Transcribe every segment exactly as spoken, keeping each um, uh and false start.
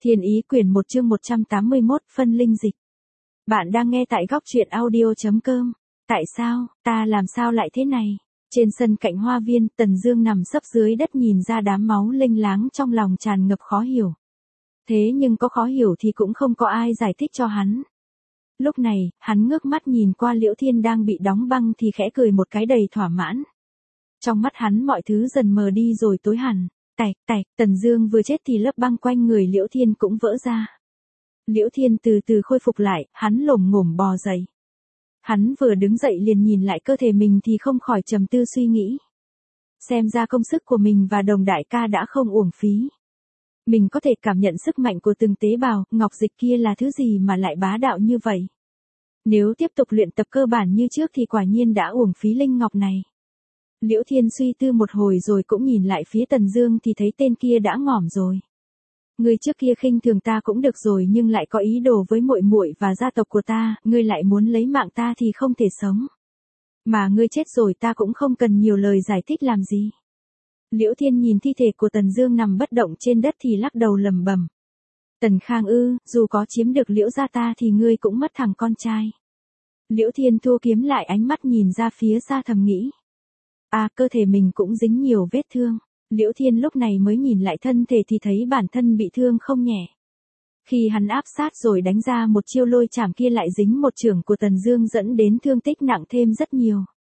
Thiên Ý quyển một chương một trăm tám mươi mốt, phân linh dịch. Bạn đang nghe tại góc truyện audio.com. Tại sao, ta làm sao lại thế này? Trên sân cạnh hoa viên, Tần Dương nằm sấp dưới đất nhìn ra đám máu lênh láng trong lòng tràn ngập khó hiểu. Thế nhưng có khó hiểu thì cũng không có ai giải thích cho hắn. Lúc này, hắn ngước mắt nhìn qua Liễu Thiên đang bị đóng băng thì khẽ cười một cái đầy thỏa mãn. Trong mắt hắn mọi thứ dần mờ đi rồi tối hẳn. Tạch, tạch, Tần Dương vừa chết thì lớp băng quanh người Liễu Thiên cũng vỡ ra. Liễu Thiên từ từ khôi phục lại, hắn lồm ngổm bò dậy. Hắn vừa đứng dậy liền nhìn lại cơ thể mình thì không khỏi trầm tư suy nghĩ. Xem ra công sức của mình và Đồng đại ca đã không uổng phí. Mình có thể cảm nhận sức mạnh của từng tế bào, ngọc dịch kia là thứ gì mà lại bá đạo như vậy. Nếu tiếp tục luyện tập cơ bản như trước thì quả nhiên đã uổng phí linh ngọc này. Liễu Thiên suy tư một hồi rồi cũng nhìn lại phía Tần Dương thì thấy tên kia đã ngỏm rồi. Ngươi trước kia khinh thường ta cũng được rồi nhưng lại có ý đồ với muội muội và gia tộc của ta, ngươi lại muốn lấy mạng ta thì không thể sống. Mà ngươi chết rồi ta cũng không cần nhiều lời giải thích làm gì. Liễu Thiên nhìn thi thể của Tần Dương nằm bất động trên đất thì lắc đầu lẩm bẩm. Tần Khang ư, dù có chiếm được Liễu gia ta thì ngươi cũng mất thằng con trai. Liễu Thiên thu kiếm lại ánh mắt nhìn ra phía xa thầm nghĩ. À, cơ thể mình cũng dính nhiều vết thương. Liễu Thiên lúc này mới nhìn lại thân thể thì thấy bản thân bị thương không nhẹ. Khi hắn áp sát rồi đánh ra một chiêu lôi chảm kia lại dính một chưởng của Tần Dương dẫn đến thương tích nặng thêm rất nhiều.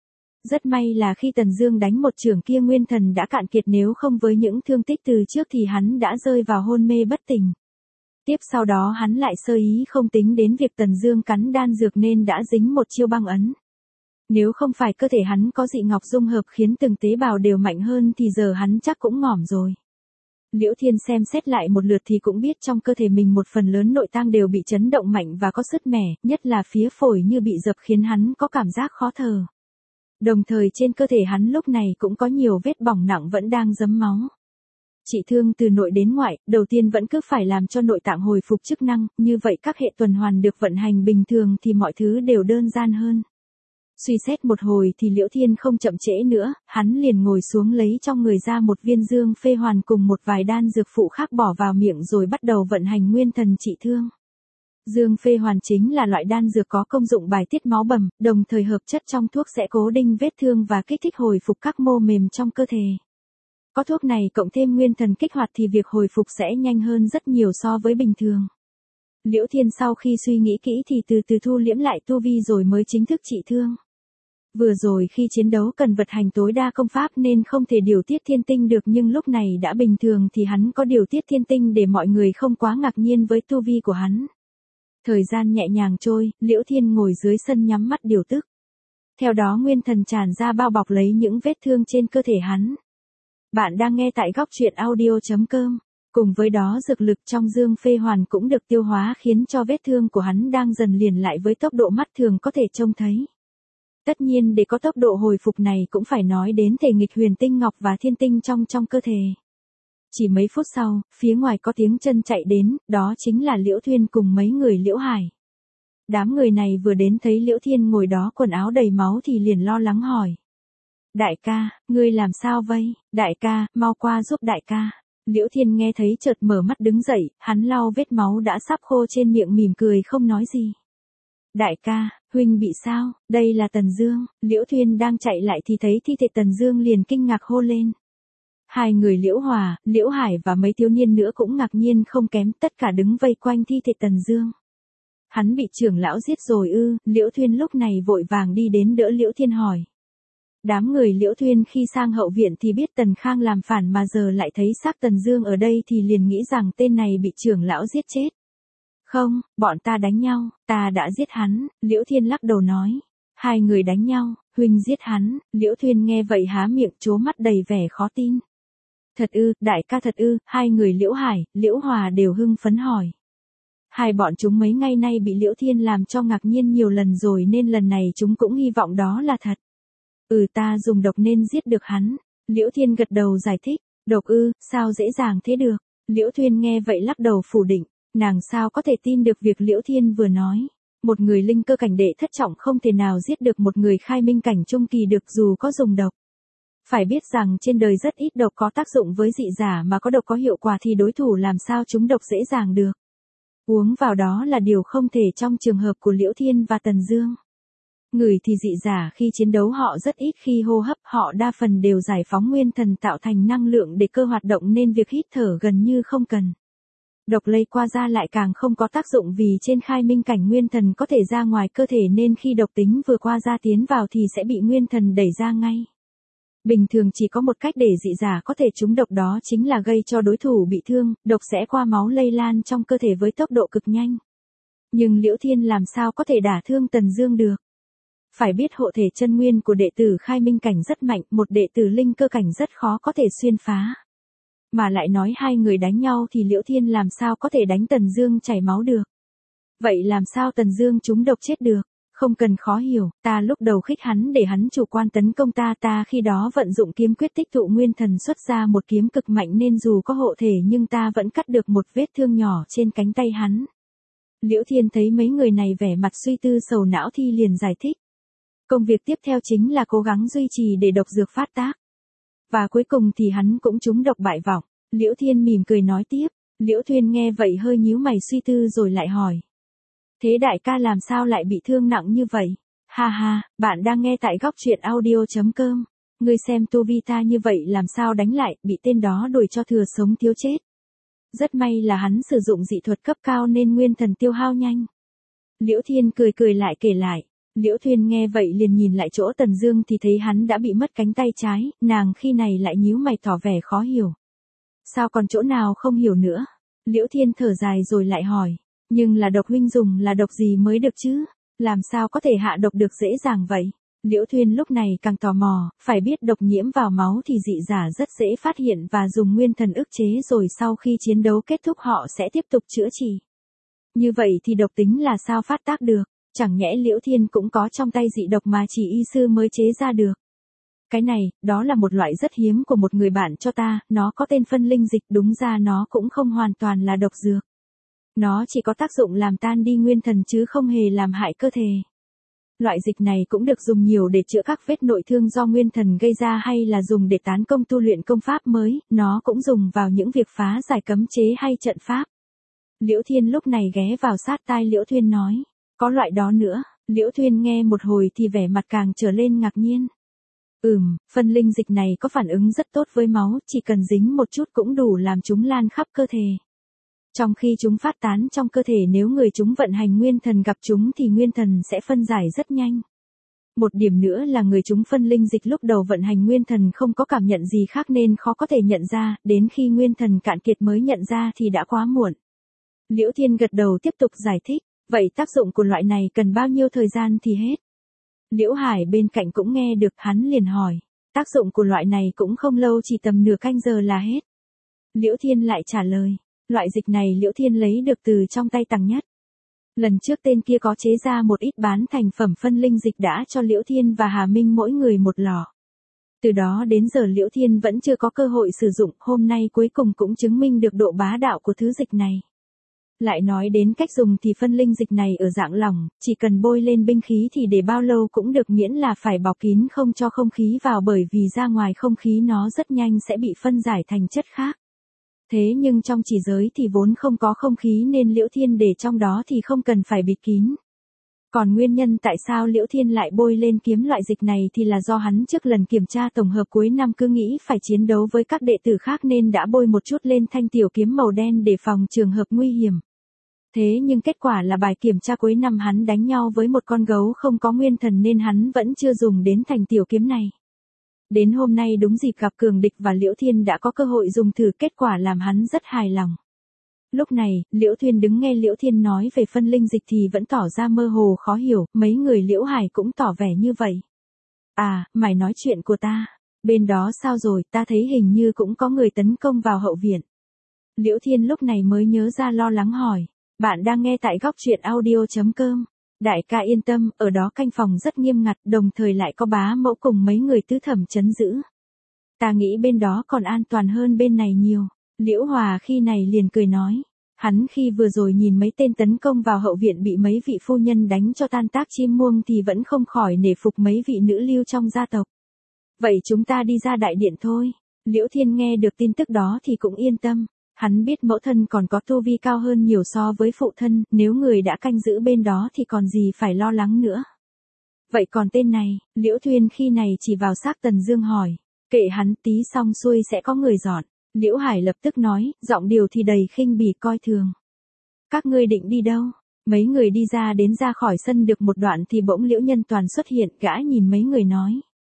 Rất may là khi Tần Dương đánh một chưởng kia nguyên thần đã cạn kiệt, nếu không với những thương tích từ trước thì hắn đã rơi vào hôn mê bất tỉnh. Tiếp sau đó hắn lại sơ ý không tính đến việc Tần Dương cắn đan dược nên đã dính một chiêu băng ấn. Nếu không phải cơ thể hắn có dị ngọc dung hợp khiến từng tế bào đều mạnh hơn thì giờ hắn chắc cũng ngỏm rồi. Liễu Thiên xem xét lại một lượt thì cũng biết trong cơ thể mình một phần lớn nội tạng đều bị chấn động mạnh và có sứt mẻ, nhất là phía phổi như bị dập khiến hắn có cảm giác khó thở. Đồng thời trên cơ thể hắn lúc này cũng có nhiều vết bỏng nặng vẫn đang dấm máu. Trị thương từ nội đến ngoại, đầu tiên vẫn cứ phải làm cho nội tạng hồi phục chức năng, như vậy các hệ tuần hoàn được vận hành bình thường thì mọi thứ đều đơn giản hơn. Suy xét một hồi thì Liễu Thiên không chậm trễ nữa, hắn liền ngồi xuống lấy trong người ra một viên dương phê hoàn cùng một vài đan dược phụ khác bỏ vào miệng rồi bắt đầu vận hành nguyên thần trị thương. Dương phê hoàn chính là loại đan dược có công dụng bài tiết máu bầm, đồng thời hợp chất trong thuốc sẽ cố định vết thương và kích thích hồi phục các mô mềm trong cơ thể. Có thuốc này cộng thêm nguyên thần kích hoạt thì việc hồi phục sẽ nhanh hơn rất nhiều so với bình thường. Liễu Thiên sau khi suy nghĩ kỹ thì từ từ thu liễm lại tu vi rồi mới chính thức trị thương. Vừa rồi khi chiến đấu cần vật hành tối đa công pháp nên không thể điều tiết thiên tinh được, nhưng lúc này đã bình thường thì hắn có điều tiết thiên tinh để mọi người không quá ngạc nhiên với tu vi của hắn. Thời gian nhẹ nhàng trôi, Liễu Thiên ngồi dưới sân nhắm mắt điều tức. Theo đó nguyên thần tràn ra bao bọc lấy những vết thương trên cơ thể hắn. Bạn đang nghe tại góc truyện audio.com. Cùng với đó dược lực trong dương phê hoàn cũng được tiêu hóa khiến cho vết thương của hắn đang dần liền lại với tốc độ mắt thường có thể trông thấy. Tất nhiên để có tốc độ hồi phục này cũng phải nói đến thể nghịch huyền tinh ngọc và thiên tinh trong trong cơ thể. Chỉ mấy phút sau, phía ngoài có tiếng chân chạy đến, đó chính là Liễu Thiên cùng mấy người Liễu Hải. Đám người này vừa đến thấy Liễu Thiên ngồi đó quần áo đầy máu thì liền lo lắng hỏi. Đại ca, ngươi làm sao vậy? Đại ca, mau qua giúp đại ca. Liễu Thiên nghe thấy chợt mở mắt đứng dậy, hắn lau vết máu đã sắp khô trên miệng mỉm cười không nói gì. Đại ca, huynh bị sao? Đây là Tần Dương. Liễu Thiên đang chạy lại thì thấy thi thể Tần Dương liền kinh ngạc hô lên. Hai người Liễu Hòa, Liễu Hải và mấy thiếu niên nữa cũng ngạc nhiên không kém, tất cả đứng vây quanh thi thể Tần Dương. Hắn bị trưởng lão giết rồi ư? Liễu Thiên lúc này vội vàng đi đến đỡ Liễu Thiên hỏi. Đám người Liễu Thiên khi sang hậu viện thì biết Tần Khang làm phản mà giờ lại thấy xác Tần Dương ở đây thì liền nghĩ rằng tên này bị trưởng lão giết chết. Không, bọn ta đánh nhau, ta đã giết hắn, Liễu Thiên lắc đầu nói. Hai người đánh nhau, huynh giết hắn, Liễu Thiên nghe vậy há miệng trố mắt đầy vẻ khó tin. Thật ư, đại ca thật ư? Hai người Liễu Hải, Liễu Hòa đều hưng phấn hỏi. Hai bọn chúng mấy ngày nay bị Liễu Thiên làm cho ngạc nhiên nhiều lần rồi nên lần này chúng cũng hy vọng đó là thật. Ừ, ta dùng độc nên giết được hắn. Liễu Thiên gật đầu giải thích. Độc ư, sao dễ dàng thế được? Liễu Thiên nghe vậy lắc đầu phủ định. Nàng sao có thể tin được việc Liễu Thiên vừa nói. Một người linh cơ cảnh đệ thất trọng không thể nào giết được một người khai minh cảnh trung kỳ được dù có dùng độc. Phải biết rằng trên đời rất ít độc có tác dụng với dị giả mà có độc có hiệu quả thì đối thủ làm sao trúng độc dễ dàng được. Uống vào đó là điều không thể trong trường hợp của Liễu Thiên và Tần Dương. Người thì dị giả khi chiến đấu họ rất ít khi hô hấp, họ đa phần đều giải phóng nguyên thần tạo thành năng lượng để cơ hoạt động nên việc hít thở gần như không cần. Độc lây qua da lại càng không có tác dụng vì trên khai minh cảnh nguyên thần có thể ra ngoài cơ thể nên khi độc tính vừa qua da tiến vào thì sẽ bị nguyên thần đẩy ra ngay. Bình thường chỉ có một cách để dị giả có thể trúng độc đó chính là gây cho đối thủ bị thương, độc sẽ qua máu lây lan trong cơ thể với tốc độ cực nhanh. Nhưng Liễu Thiên làm sao có thể đả thương Tần Dương được? Phải biết hộ thể chân nguyên của đệ tử khai minh cảnh rất mạnh, một đệ tử linh cơ cảnh rất khó có thể xuyên phá. Mà lại nói hai người đánh nhau thì Liễu Thiên làm sao có thể đánh Tần Dương chảy máu được. Vậy làm sao Tần Dương trúng độc chết được? Không cần khó hiểu, ta lúc đầu khích hắn để hắn chủ quan tấn công ta ta khi đó vận dụng kiếm quyết tích tụ nguyên thần xuất ra một kiếm cực mạnh nên dù có hộ thể nhưng ta vẫn cắt được một vết thương nhỏ trên cánh tay hắn. Liễu Thiên thấy mấy người này vẻ mặt suy tư sầu não thì liền giải thích. Công việc tiếp theo chính là cố gắng duy trì để độc dược phát tác. Và cuối cùng thì hắn cũng trúng độc bại vong. Liễu Thiên mỉm cười nói tiếp. Liễu Thuyên nghe vậy hơi nhíu mày suy tư rồi lại hỏi. Thế đại ca làm sao lại bị thương nặng như vậy? Ha ha, bạn đang nghe tại góc truyện audio chấm com. Ngươi xem tu vi ta như vậy làm sao đánh lại, bị tên đó đuổi cho thừa sống thiếu chết. Rất may là hắn sử dụng dị thuật cấp cao nên nguyên thần tiêu hao nhanh. Liễu Thiên cười cười lại kể lại. Liễu Thuyên nghe vậy liền nhìn lại chỗ Tần Dương thì thấy hắn đã bị mất cánh tay trái, nàng khi này lại nhíu mày tỏ vẻ khó hiểu. Sao còn chỗ nào không hiểu nữa? Liễu Thiên thở dài rồi lại hỏi. Nhưng là độc huynh dùng là độc gì mới được chứ? Làm sao có thể hạ độc được dễ dàng vậy? Liễu Thuyên lúc này càng tò mò, phải biết độc nhiễm vào máu thì dị giả rất dễ phát hiện và dùng nguyên thần ức chế rồi sau khi chiến đấu kết thúc họ sẽ tiếp tục chữa trị. Như vậy thì độc tính là sao phát tác được? Chẳng nhẽ Liễu Thiên cũng có trong tay dị độc mà chỉ y sư mới chế ra được. Cái này, đó là một loại rất hiếm của một người bạn cho ta, nó có tên phân linh dịch, đúng ra nó cũng không hoàn toàn là độc dược. Nó chỉ có tác dụng làm tan đi nguyên thần chứ không hề làm hại cơ thể. Loại dịch này cũng được dùng nhiều để chữa các vết nội thương do nguyên thần gây ra hay là dùng để tán công tu luyện công pháp mới, nó cũng dùng vào những việc phá giải cấm chế hay trận pháp. Liễu Thiên lúc này ghé vào sát tai Liễu Thuyên nói. Có loại đó nữa, Liễu Thuyên nghe một hồi thì vẻ mặt càng trở lên ngạc nhiên. Ừm, phân linh dịch này có phản ứng rất tốt với máu, chỉ cần dính một chút cũng đủ làm chúng lan khắp cơ thể. Trong khi chúng phát tán trong cơ thể nếu người chúng vận hành nguyên thần gặp chúng thì nguyên thần sẽ phân giải rất nhanh. Một điểm nữa là người chúng phân linh dịch lúc đầu vận hành nguyên thần không có cảm nhận gì khác nên khó có thể nhận ra, đến khi nguyên thần cạn kiệt mới nhận ra thì đã quá muộn. Liễu Thiên gật đầu tiếp tục giải thích. Vậy tác dụng của loại này cần bao nhiêu thời gian thì hết? Liễu Hải bên cạnh cũng nghe được, hắn liền hỏi. Tác dụng của loại này cũng không lâu, chỉ tầm nửa canh giờ là hết. Liễu Thiên lại trả lời. Loại dịch này Liễu Thiên lấy được từ trong tay Tằng Nhất. Lần trước tên kia có chế ra một ít bán thành phẩm phân linh dịch đã cho Liễu Thiên và Hà Minh mỗi người một lọ. Từ đó đến giờ Liễu Thiên vẫn chưa có cơ hội sử dụng, hôm nay cuối cùng cũng chứng minh được độ bá đạo của thứ dịch này. Lại nói đến cách dùng thì phân linh dịch này ở dạng lỏng, chỉ cần bôi lên binh khí thì để bao lâu cũng được miễn là phải bọc kín không cho không khí vào bởi vì ra ngoài không khí nó rất nhanh sẽ bị phân giải thành chất khác. Thế nhưng trong chỉ giới thì vốn không có không khí nên Liễu Thiên để trong đó thì không cần phải bịt kín. Còn nguyên nhân tại sao Liễu Thiên lại bôi lên kiếm loại dịch này thì là do hắn trước lần kiểm tra tổng hợp cuối năm cứ nghĩ phải chiến đấu với các đệ tử khác nên đã bôi một chút lên thanh tiểu kiếm màu đen để phòng trường hợp nguy hiểm. Thế nhưng kết quả là bài kiểm tra cuối năm hắn đánh nhau với một con gấu không có nguyên thần nên hắn vẫn chưa dùng đến thanh tiểu kiếm này. Đến hôm nay đúng dịp gặp cường địch và Liễu Thiên đã có cơ hội dùng thử, kết quả làm hắn rất hài lòng. Lúc này, Liễu Thuyên đứng nghe Liễu Thiên nói về phân linh dịch thì vẫn tỏ ra mơ hồ khó hiểu, mấy người Liễu Hải cũng tỏ vẻ như vậy. À, mày nói chuyện của ta, bên đó sao rồi, ta thấy hình như cũng có người tấn công vào hậu viện. Liễu Thiên lúc này mới nhớ ra lo lắng hỏi, bạn đang nghe tại góc truyện audio chấm com. Đại ca yên tâm, ở đó canh phòng rất nghiêm ngặt, đồng thời lại có bá mẫu cùng mấy người tứ thẩm trấn giữ. Ta nghĩ bên đó còn an toàn hơn bên này nhiều. Liễu Hòa khi này liền cười nói. Hắn khi vừa rồi nhìn mấy tên tấn công vào hậu viện bị mấy vị phu nhân đánh cho tan tác chim muông thì vẫn không khỏi nể phục mấy vị nữ lưu trong gia tộc. Vậy chúng ta đi ra đại điện thôi. Liễu Thiên nghe được tin tức đó thì cũng yên tâm. Hắn biết mẫu thân còn có tu vi cao hơn nhiều so với phụ thân, nếu người đã canh giữ bên đó thì còn gì phải lo lắng nữa. Vậy còn tên này, Liễu Thuyên khi này chỉ vào xác Tần Dương hỏi. Kệ hắn, tí xong xuôi sẽ có người dọn. Liễu Hải lập tức nói, giọng điều thì đầy khinh bỉ coi thường. Các ngươi định đi đâu? Mấy người đi ra đến ra khỏi sân được một đoạn thì bỗng Liễu Nhân Toàn xuất hiện, gã nhìn mấy người nói.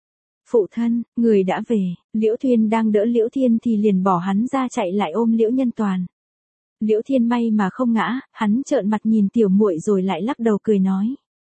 Phụ thân, người đã về. Liễu Thuyên đang đỡ Liễu Thiên thì liền bỏ hắn ra chạy lại ôm Liễu Nhân Toàn. Liễu Thiên may mà không ngã, hắn trợn mặt nhìn tiểu muội rồi lại lắc đầu cười nói.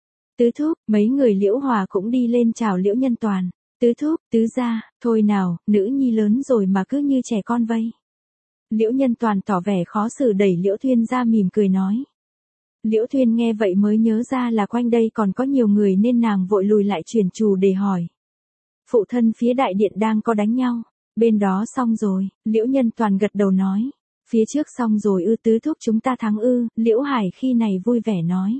Tứ thúc, mấy người Liễu Hòa cũng đi lên chào Liễu Nhân Toàn. Tứ thúc, tứ gia, thôi nào, nữ nhi lớn rồi mà cứ như trẻ con vây. Liễu Nhân Toàn tỏ vẻ khó xử đẩy Liễu Thuyên ra mỉm cười nói. Liễu Thuyên nghe vậy mới nhớ ra là quanh đây còn có nhiều người nên nàng vội lùi lại chuyển chủ để hỏi. Phụ thân phía đại điện đang có đánh nhau, bên đó xong rồi, Liễu Nhân Toàn gật đầu nói. Phía trước xong rồi ư, tứ thúc chúng ta thắng ư, Liễu Hải khi này vui vẻ nói.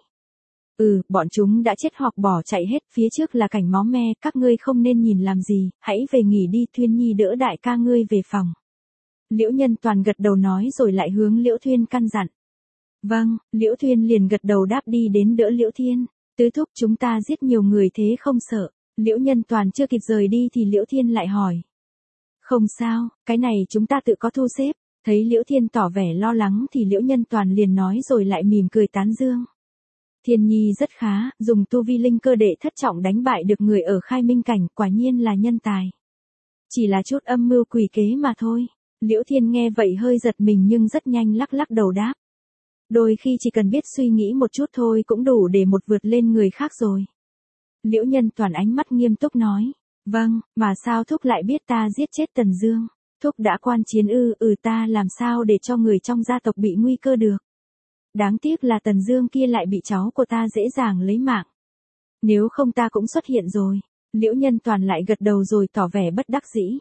Ừ, bọn chúng đã chết hoặc bỏ chạy hết, phía trước là cảnh máu me, các ngươi không nên nhìn làm gì, hãy về nghỉ đi, Thuyên Nhi đỡ đại ca ngươi về phòng. Liễu Nhân Toàn gật đầu nói rồi lại hướng Liễu Thuyên căn dặn. Vâng, Liễu Thuyên liền gật đầu đáp đi đến đỡ Liễu Thiên. Tứ thúc chúng ta giết nhiều người thế không sợ. Liễu Nhân Toàn chưa kịp rời đi thì Liễu Thiên lại hỏi. Không sao, cái này chúng ta tự có thu xếp. Thấy Liễu Thiên tỏ vẻ lo lắng thì Liễu Nhân Toàn liền nói rồi lại mỉm cười tán dương. Thiên Nhi rất khá, dùng tu vi linh cơ đệ thất trọng đánh bại được người ở Khai Minh cảnh, quả nhiên là nhân tài. Chỉ là chút âm mưu quỷ kế mà thôi. Liễu Thiên nghe vậy hơi giật mình nhưng rất nhanh lắc lắc đầu đáp. Đôi khi chỉ cần biết suy nghĩ một chút thôi cũng đủ để một vượt lên người khác rồi. Liễu Nhân Toàn ánh mắt nghiêm túc nói. Vâng, mà sao thúc lại biết ta giết chết Tần Dương? Thúc đã quan chiến ư? Ừ, ta làm sao để cho người trong gia tộc bị nguy cơ được? Đáng tiếc là Tần Dương kia lại bị cháu của ta dễ dàng lấy mạng. Nếu không ta cũng xuất hiện rồi. Liễu Nhân Toàn lại gật đầu rồi tỏ vẻ bất đắc dĩ.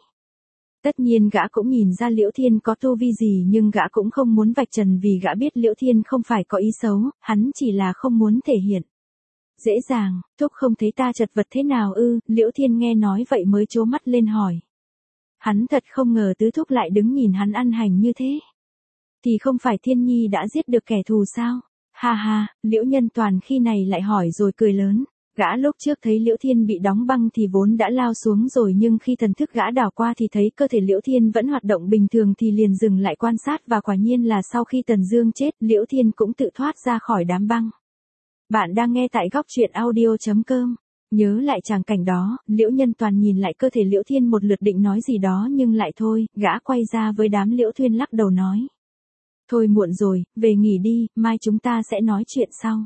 Tất nhiên gã cũng nhìn ra Liễu Thiên có tu vi gì nhưng gã cũng không muốn vạch trần vì gã biết Liễu Thiên không phải có ý xấu, hắn chỉ là không muốn thể hiện. Dễ dàng, thúc không thấy ta chật vật thế nào ư? Liễu Thiên nghe nói vậy mới trố mắt lên hỏi. Hắn thật không ngờ tứ thúc lại đứng nhìn hắn ăn hành như thế. Thì không phải Thiên Nhi đã giết được kẻ thù sao? Ha ha, Liễu Nhân Toàn khi này lại hỏi rồi cười lớn. Gã lúc trước thấy Liễu Thiên bị đóng băng thì vốn đã lao xuống rồi nhưng khi thần thức gã đảo qua thì thấy cơ thể Liễu Thiên vẫn hoạt động bình thường thì liền dừng lại quan sát và quả nhiên là sau khi Tần Dương chết Liễu Thiên cũng tự thoát ra khỏi đám băng. Bạn đang nghe tại góc truyện audio chấm com. Nhớ lại tràng cảnh đó, Liễu Nhân Toàn nhìn lại cơ thể Liễu Thiên một lượt định nói gì đó nhưng lại thôi, gã quay ra với đám Liễu Thuyên lắc đầu nói. Thôi muộn rồi, về nghỉ đi, mai chúng ta sẽ nói chuyện sau.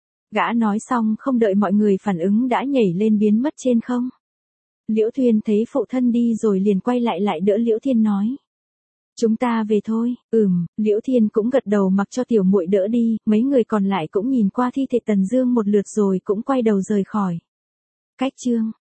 Gã nói xong không đợi mọi người phản ứng đã nhảy lên biến mất trên không. Liễu Thuyên thấy phụ thân đi rồi liền quay lại lại đỡ Liễu Thiên nói. Chúng ta về thôi. Ừm, Liễu Thiên cũng gật đầu mặc cho tiểu muội đỡ đi, mấy người còn lại cũng nhìn qua thi thể Tần Dương một lượt rồi cũng quay đầu rời khỏi. Cách chương